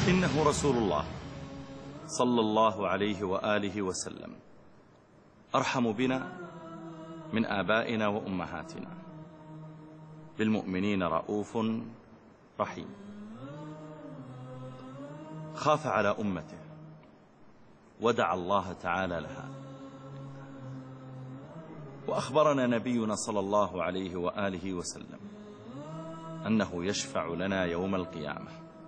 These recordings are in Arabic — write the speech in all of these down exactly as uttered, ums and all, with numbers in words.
إنه رسول الله صلى الله عليه وآله وسلم أرحم بنا من آبائنا وأمهاتنا، بالمؤمنين رؤوف رحيم. خاف على أمته ودعا الله تعالى لها. وأخبرنا نبينا صلى الله عليه وآله وسلم أنه يشفع لنا يوم القيامة،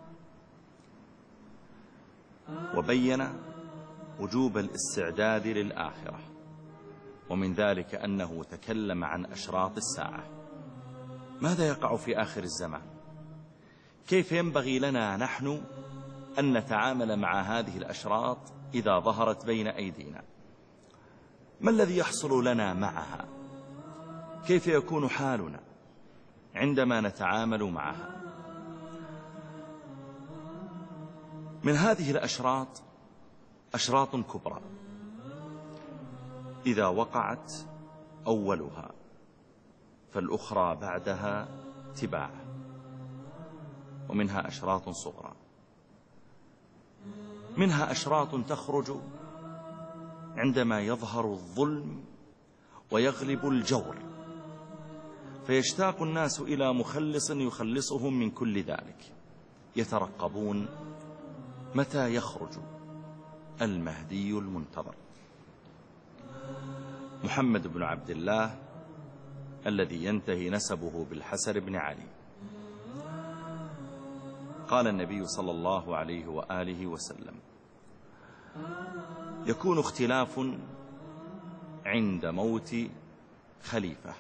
وبين وجوب الاستعداد للآخرة، ومن ذلك أنه تكلم عن أشراط الساعة. ماذا يقع في آخر الزمان؟ كيف ينبغي لنا نحن أن نتعامل مع هذه الأشراط إذا ظهرت بين أيدينا؟ ما الذي يحصل لنا معها؟ كيف يكون حالنا عندما نتعامل معها؟ من هذه الأشراط أشراط كبرى إذا وقعت أولها فالأخرى بعدها تباعا، ومنها أشراط صغرى. منها أشراط تخرج عندما يظهر الظلم ويغلب الجور، فيشتاق الناس إلى مخلص يخلصهم من كل ذلك، يترقبون متى يخرج المهدي المنتظر محمد بن عبد الله الذي ينتهي نسبه بالحسن بن علي. قال النبي صلى الله عليه وآله وسلم: يكون اختلاف عند موت خليفة،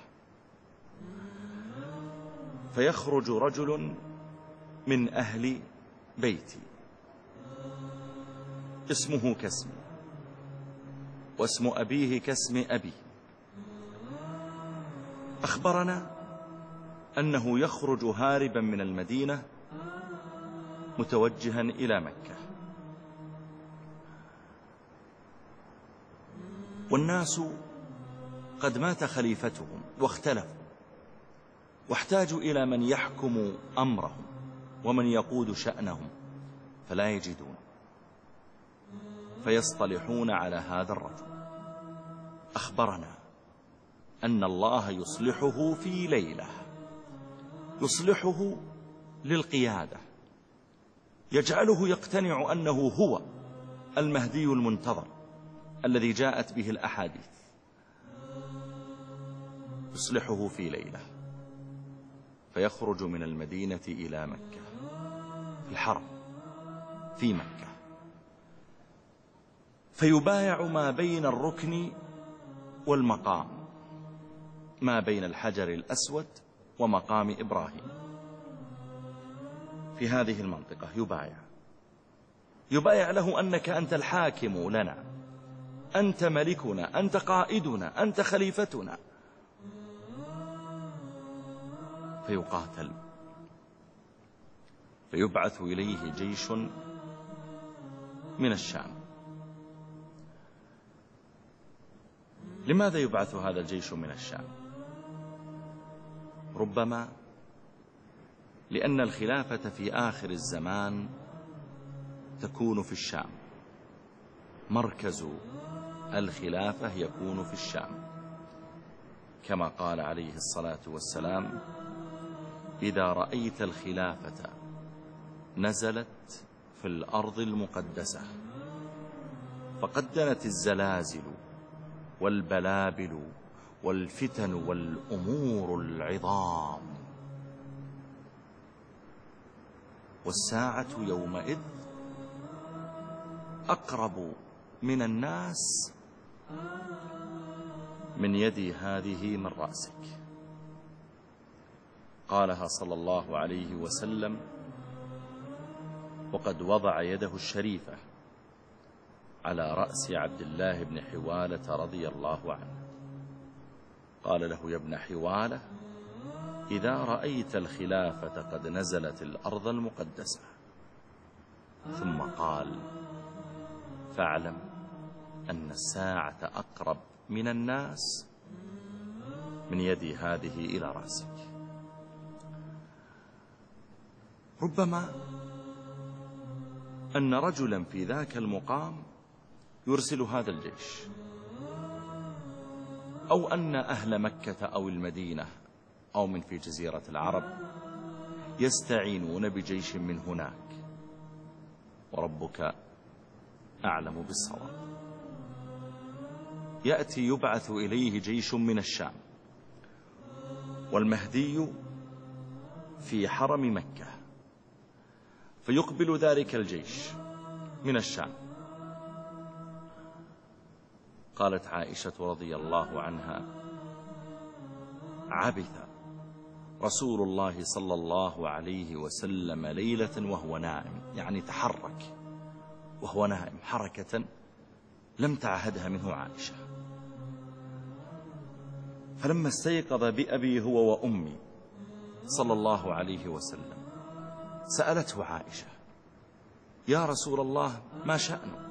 فيخرج رجل من أهل بيتي اسمه كاسمي، واسم أبيه كاسم أبي. أخبرنا أنه يخرج هاربا من المدينة متوجها إلى مكة، والناس قد مات خليفتهم واختلفوا، واحتاجوا إلى من يحكم أمرهم ومن يقود شأنهم، فلا يجدون، فيصطلحون على هذا الرجل. أخبرنا أن الله يصلحه في ليلة، يصلحه للقيادة، يجعله يقتنع أنه هو المهدي المنتظر الذي جاءت به الأحاديث. يصلحه في ليلة فيخرج من المدينة إلى مكة في الحرم في مكة، فيبايع ما بين الركن والمقام، ما بين الحجر الأسود ومقام إبراهيم، في هذه المنطقة يبايع يبايع له أنك أنت الحاكم لنا، أنت ملكنا، أنت قائدنا، أنت خليفتنا. فيقاتل، فيبعث إليه جيش من الشام. لماذا يبعث هذا الجيش من الشام؟ ربما لأن الخلافة في آخر الزمان تكون في الشام، مركز الخلافة يكون في الشام، كما قال عليه الصلاة والسلام: إذا رأيت الخلافة نزلت في الأرض المقدسة فقد دنت الزلازل والبلابل والفتن والأمور العظام، والساعة يومئذ أقرب من الناس من يدي هذه من رأسك. قالها صلى الله عليه وسلم وقد وضع يده الشريفة على رأس عبد الله بن حوالة رضي الله عنه. قال له: يا ابن حوالة، إذا رأيت الخلافة قد نزلت الأرض المقدسة. ثم قال: فاعلم أن الساعة أقرب من الناس من يدي هذه إلى رأسك. أن رجلا في ذاك المقام يرسل هذا الجيش، أو أن أهل مكة أو المدينة أو من في جزيرة العرب يستعينون بجيش من هناك، وربك أعلم بالصواب. يأتي يبعث إليه جيش من الشام، والمهدي في حرم مكة، فيقبل ذلك الجيش من الشام. قالت عائشة رضي الله عنها: عبث رسول الله صلى الله عليه وسلم ليلة وهو نائم، يعني تحرك وهو نائم حركة لم تعهدها منه عائشة. فلما استيقظ بأبي هو وأمي صلى الله عليه وسلم سألته عائشة: يا رسول الله ما شأنك؟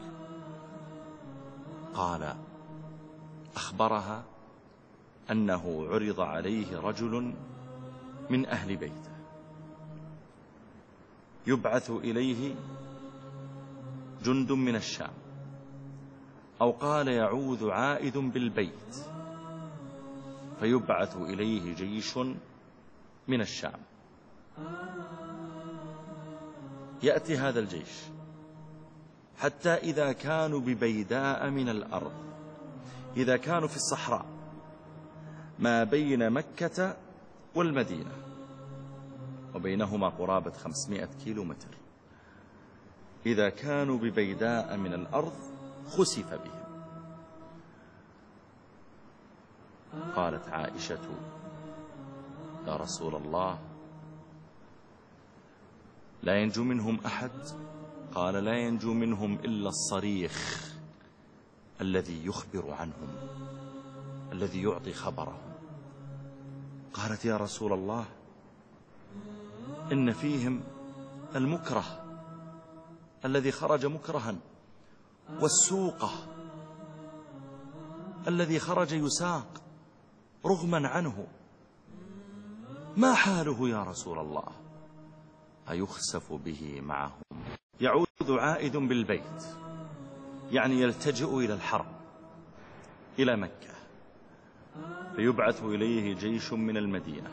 قال: أخبرها أنه عرض عليه رجل من أهل بيته يبعث إليه جند من الشام، أو قال يعوذ عائد بالبيت فيبعث إليه جيش من الشام. يأتي هذا الجيش حتى إذا كانوا ببيداء من الأرض، إذا كانوا في الصحراء ما بين مكة والمدينة وبينهما قرابة خمسمائة كيلو متر، إذا كانوا ببيداء من الأرض خسف بهم. قالت عائشة: يا رسول الله لا ينجو منهم أحد؟ قال: لا ينجو منهم إلا الصريخ الذي يخبر عنهم، الذي يعطي خبرهم. قالت: يا رسول الله إن فيهم المكره الذي خرج مكرها، والسوقة الذي خرج يساق رغما عنه، ما حاله يا رسول الله؟ أيخسف به معهم؟ يعود عائد بالبيت، يعني يلتجئ إلى الحرم إلى مكة، فيبعث إليه جيش من المدينة،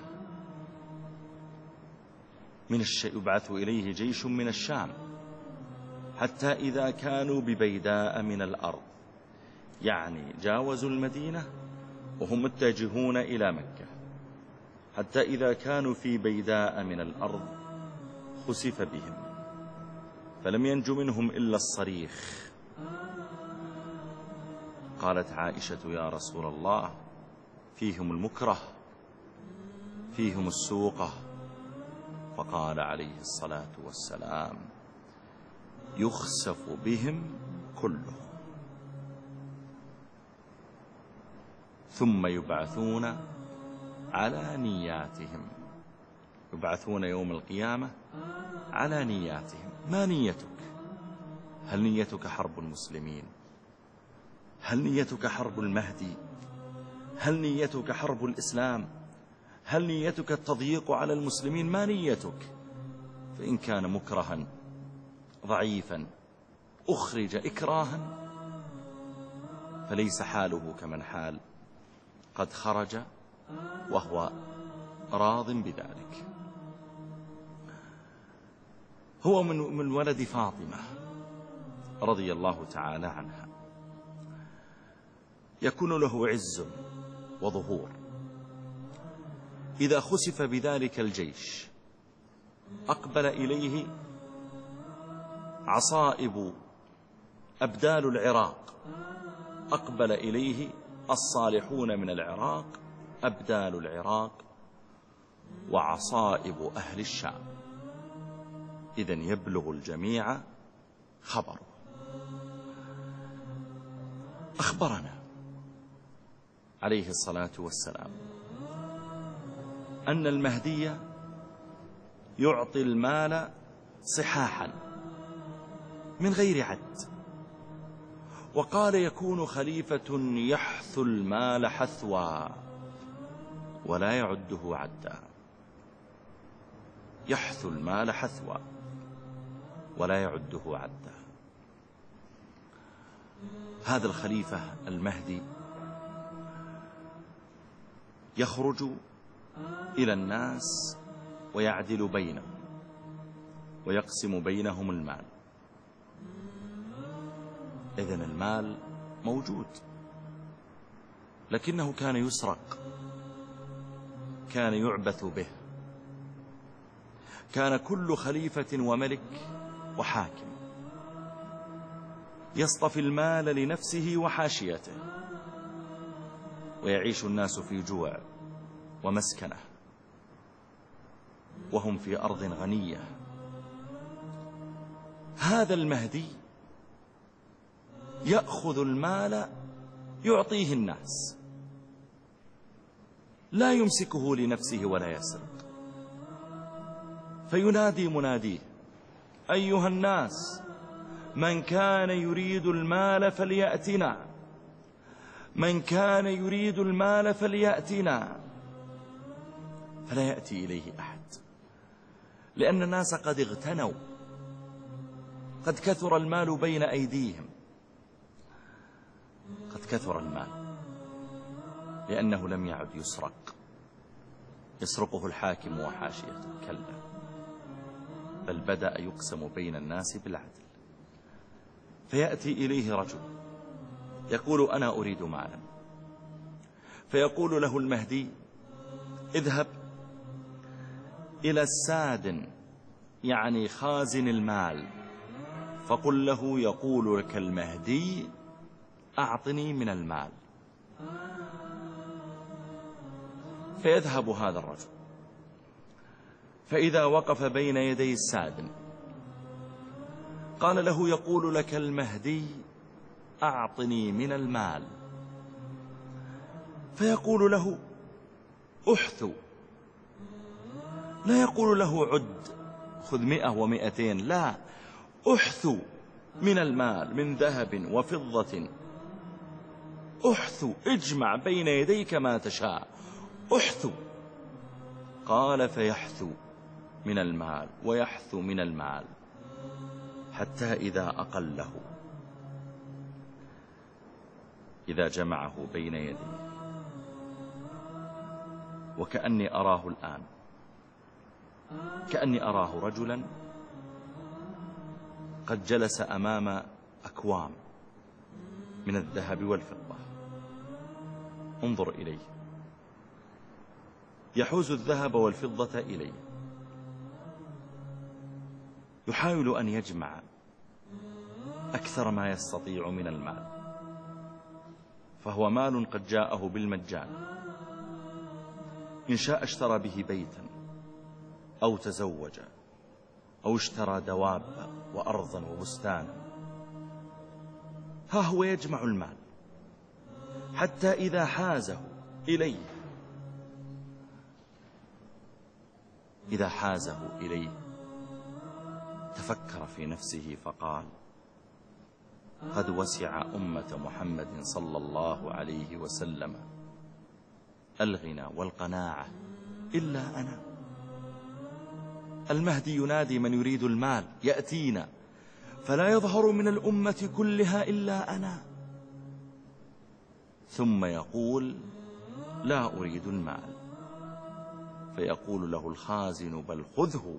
من الش... يبعث إليه جيش من الشام، حتى إذا كانوا ببيداء من الأرض، يعني جاوزوا المدينة وهم متجهون إلى مكة، حتى إذا كانوا في بيداء من الأرض خسف بهم فلم ينج منهم إلا الصريخ. قالت عائشة: يا رسول الله فيهم المكره، فيهم السوقة. فقال عليه الصلاة والسلام: يخسف بهم كلهم، ثم يبعثون على نياتهم، يبعثون يوم القيامة على نياتهم. ما نيتك؟ هل نيتك حرب المسلمين؟ هل نيتك حرب المهدي؟ هل نيتك حرب الإسلام؟ هل نيتك التضييق على المسلمين؟ ما نيتك؟ فإن كان مكرها ضعيفا أخرج إكراها فليس حاله كمن حال قد خرج وهو راض بذلك. هو من من ولد فاطمة رضي الله تعالى عنها، يكون له عز وظهور. إذا خسف بذلك الجيش أقبل إليه عصائب أبدال العراق، أقبل إليه الصالحون من العراق، أبدال العراق، وعصائب أهل الشام. إذن يبلغ الجميع خبره. أخبرنا عليه الصلاة والسلام أن المهدي يعطي المال صحاحا من غير عد، وقال يكون خليفة يحث المال حثوا ولا يعده عدا، يحث المال حثوا ولا يعده عدا. هذا الخليفة المهدي يخرج إلى الناس ويعدل بينهم ويقسم بينهم المال. إذن المال موجود، لكنه كان يسرق، كان يعبث به. كان كل خليفة وملك وحاكم يصطفي المال لنفسه وحاشيته، ويعيش الناس في جوع ومسكنة وهم في أرض غنية. هذا المهدي يأخذ المال يعطيه الناس، لا يمسكه لنفسه ولا يسرق. فينادي مناديه: أيها الناس، من كان يريد المال فليأتنا، من كان يريد المال فليأتنا. فلا يأتي إليه أحد، لأن الناس قد اغتنوا، قد كثر المال بين أيديهم، قد كثر المال، لأنه لم يعد يسرق يسرقه الحاكم وحاشيته، كلا، بل بدأ يقسم بين الناس بالعدل. فيأتي إليه رجل يقول: أنا أريد مالا. فيقول له المهدي: اذهب إلى السادن، يعني خازن المال، فقل له يقول لك المهدي: أعطني من المال. فيذهب هذا الرجل، فإذا وقف بين يدي السادن قال له: يقول لك المهدي: أعطني من المال. فيقول له: أحثو. لا يقول له: عد خذ مئة ومئتين، لا، أحثو من المال، من ذهب وفضة، أحثو، اجمع بين يديك ما تشاء، أحثو. قال: فيحثو من المال ويحثو من المال، حتى إذا أقله، إذا جمعه بين يديه، وكأني أراه الآن، كأني أراه رجلا قد جلس أمام أكوام من الذهب والفضة. انظر إليه، يحوز الذهب والفضة إليه، يحاول أن يجمع أكثر ما يستطيع من المال، فهو مال قد جاءه بالمجان. إن شاء اشترى به بيتا أو تزوج أو اشترى دواب وأرضا وبستانا. ها هو يجمع المال حتى إذا حازه إليه، إذا حازه إليه تفكر في نفسه فقال: قد وسع أمة محمد صلى الله عليه وسلم الغنى والقناعة إلا أنا. المهدي ينادي من يريد المال يأتينا، فلا يظهر من الأمة كلها إلا أنا. ثم يقول: لا أريد المال. فيقول له الخازن: بل خذه،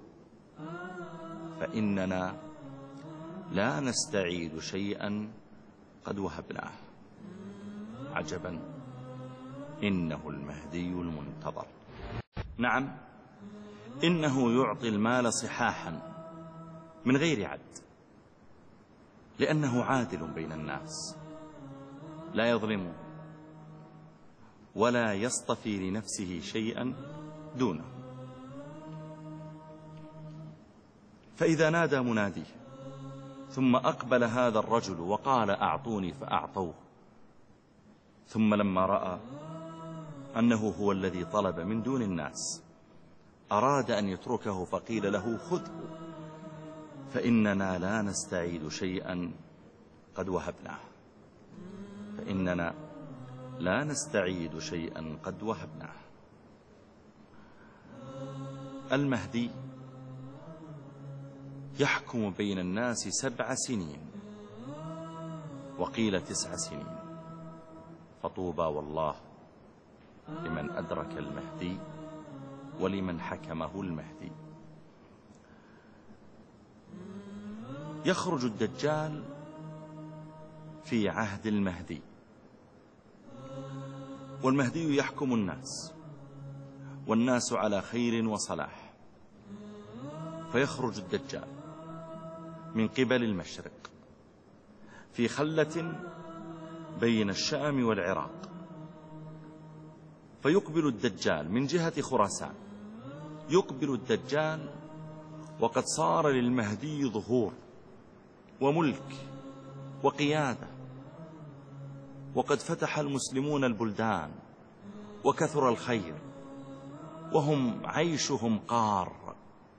فإننا لا نستعيد شيئا قد وهبناه. عجبا، إنه المهدي المنتظر. نعم، إنه يعطي المال صحاحا من غير عد، لأنه عادل بين الناس، لا يظلم ولا يصطفي لنفسه شيئا دونه. فإذا نادى مناديه ثم أقبل هذا الرجل وقال: أعطوني، فأعطوه. ثم لما رأى أنه هو الذي طلب من دون الناس أراد أن يتركه، فقيل له: خذه، فإننا لا نستعيد شيئا قد وهبناه، فإننا لا نستعيد شيئا قد وهبناه. يحكم بين الناس سبع سنين، وقيل تسع سنين. فطوبى والله لمن أدرك المهدي ولمن حكمه المهدي. يخرج الدجال في عهد المهدي، والمهدي يحكم الناس، والناس على خير وصلاح. فيخرج الدجال من قبل المشرق في خلة بين الشام والعراق، فيقبل الدجال من جهة خراسان. يقبل الدجال وقد صار للمهدي ظهور وملك وقيادة، وقد فتح المسلمون البلدان وكثر الخير، وهم عيشهم قار،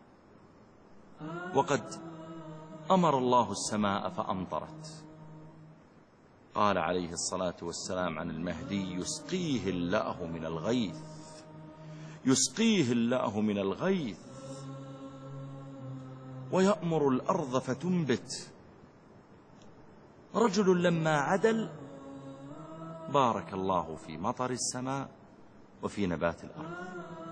وقد أمر الله السماء فأمطرت. قال عليه الصلاة والسلام عن المهدي: يسقيه الله من الغيث، يسقيه الله من الغيث، ويأمر الأرض فتنبت. رجل لما عدل بارك الله في مطر السماء وفي نبات الأرض.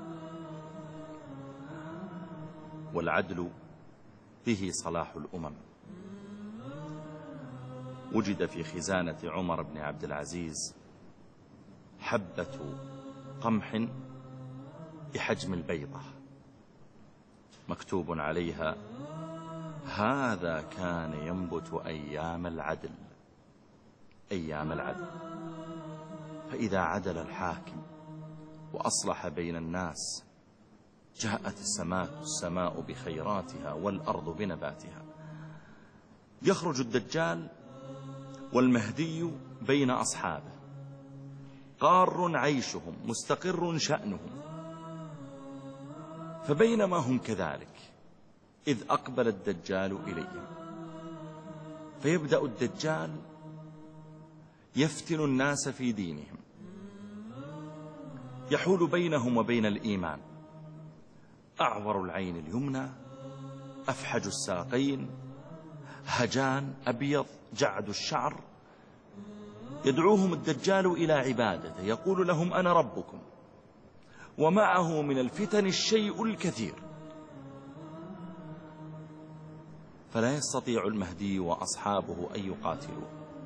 والعدل به صلاح الأمم. وجد في خزانة عمر بن عبد العزيز حبة قمح بحجم البيضة، مكتوب عليها: هذا كان ينبت أيام العدل، أيام العدل. فإذا عدل الحاكم وأصلح بين الناس جاءت السماء السماء بخيراتها والأرض بنباتها. يخرج الدجال والمهدي بين أصحابه، قار عيشهم مستقر شأنهم. فبينما هم كذلك إذ أقبل الدجال إليهم، فيبدأ الدجال يفتن الناس في دينهم، يحول بينهم وبين الإيمان. أعور العين اليمنى، أفحج الساقين، هجان أبيض جعد الشعر. يدعوهم الدجال إلى عبادته، يقول لهم: أنا ربكم. ومعه من الفتن الشيء الكثير، فلا يستطيع المهدي وأصحابه أن يقاتلوا.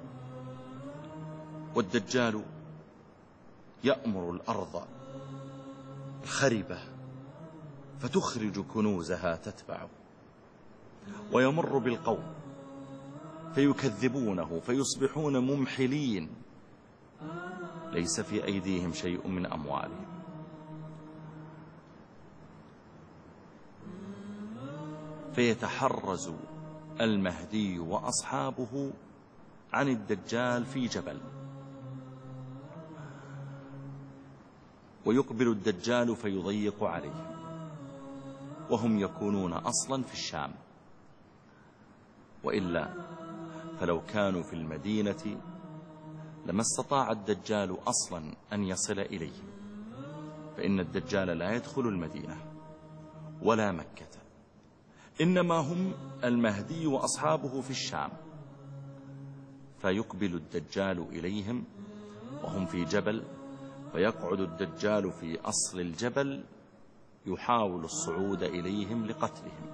والدجال يأمر الأرض الخربة فتخرج كنوزها تتبعه، ويمر بالقوم فيكذبونه فيصبحون ممحلين، ليس في أيديهم شيء من أموالهم. فيتحرز المهدي وأصحابه عن الدجال في جبل، ويقبل الدجال فيضيق عليهم، وهم يكونون أصلا في الشام. وإلا فلو كانوا في المدينة لما استطاع الدجال أصلا أن يصل إليهم، فإن الدجال لا يدخل المدينة ولا مكة، إنما هم المهدي وأصحابه في الشام. فيقبل الدجال إليهم وهم في جبل، فيقعد الدجال في أصل الجبل يحاول الصعود إليهم لقتلهم.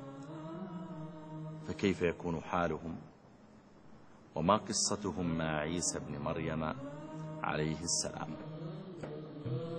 فكيف يكون حالهم؟ وما قصتهم مع عيسى بن مريم عليه السلام؟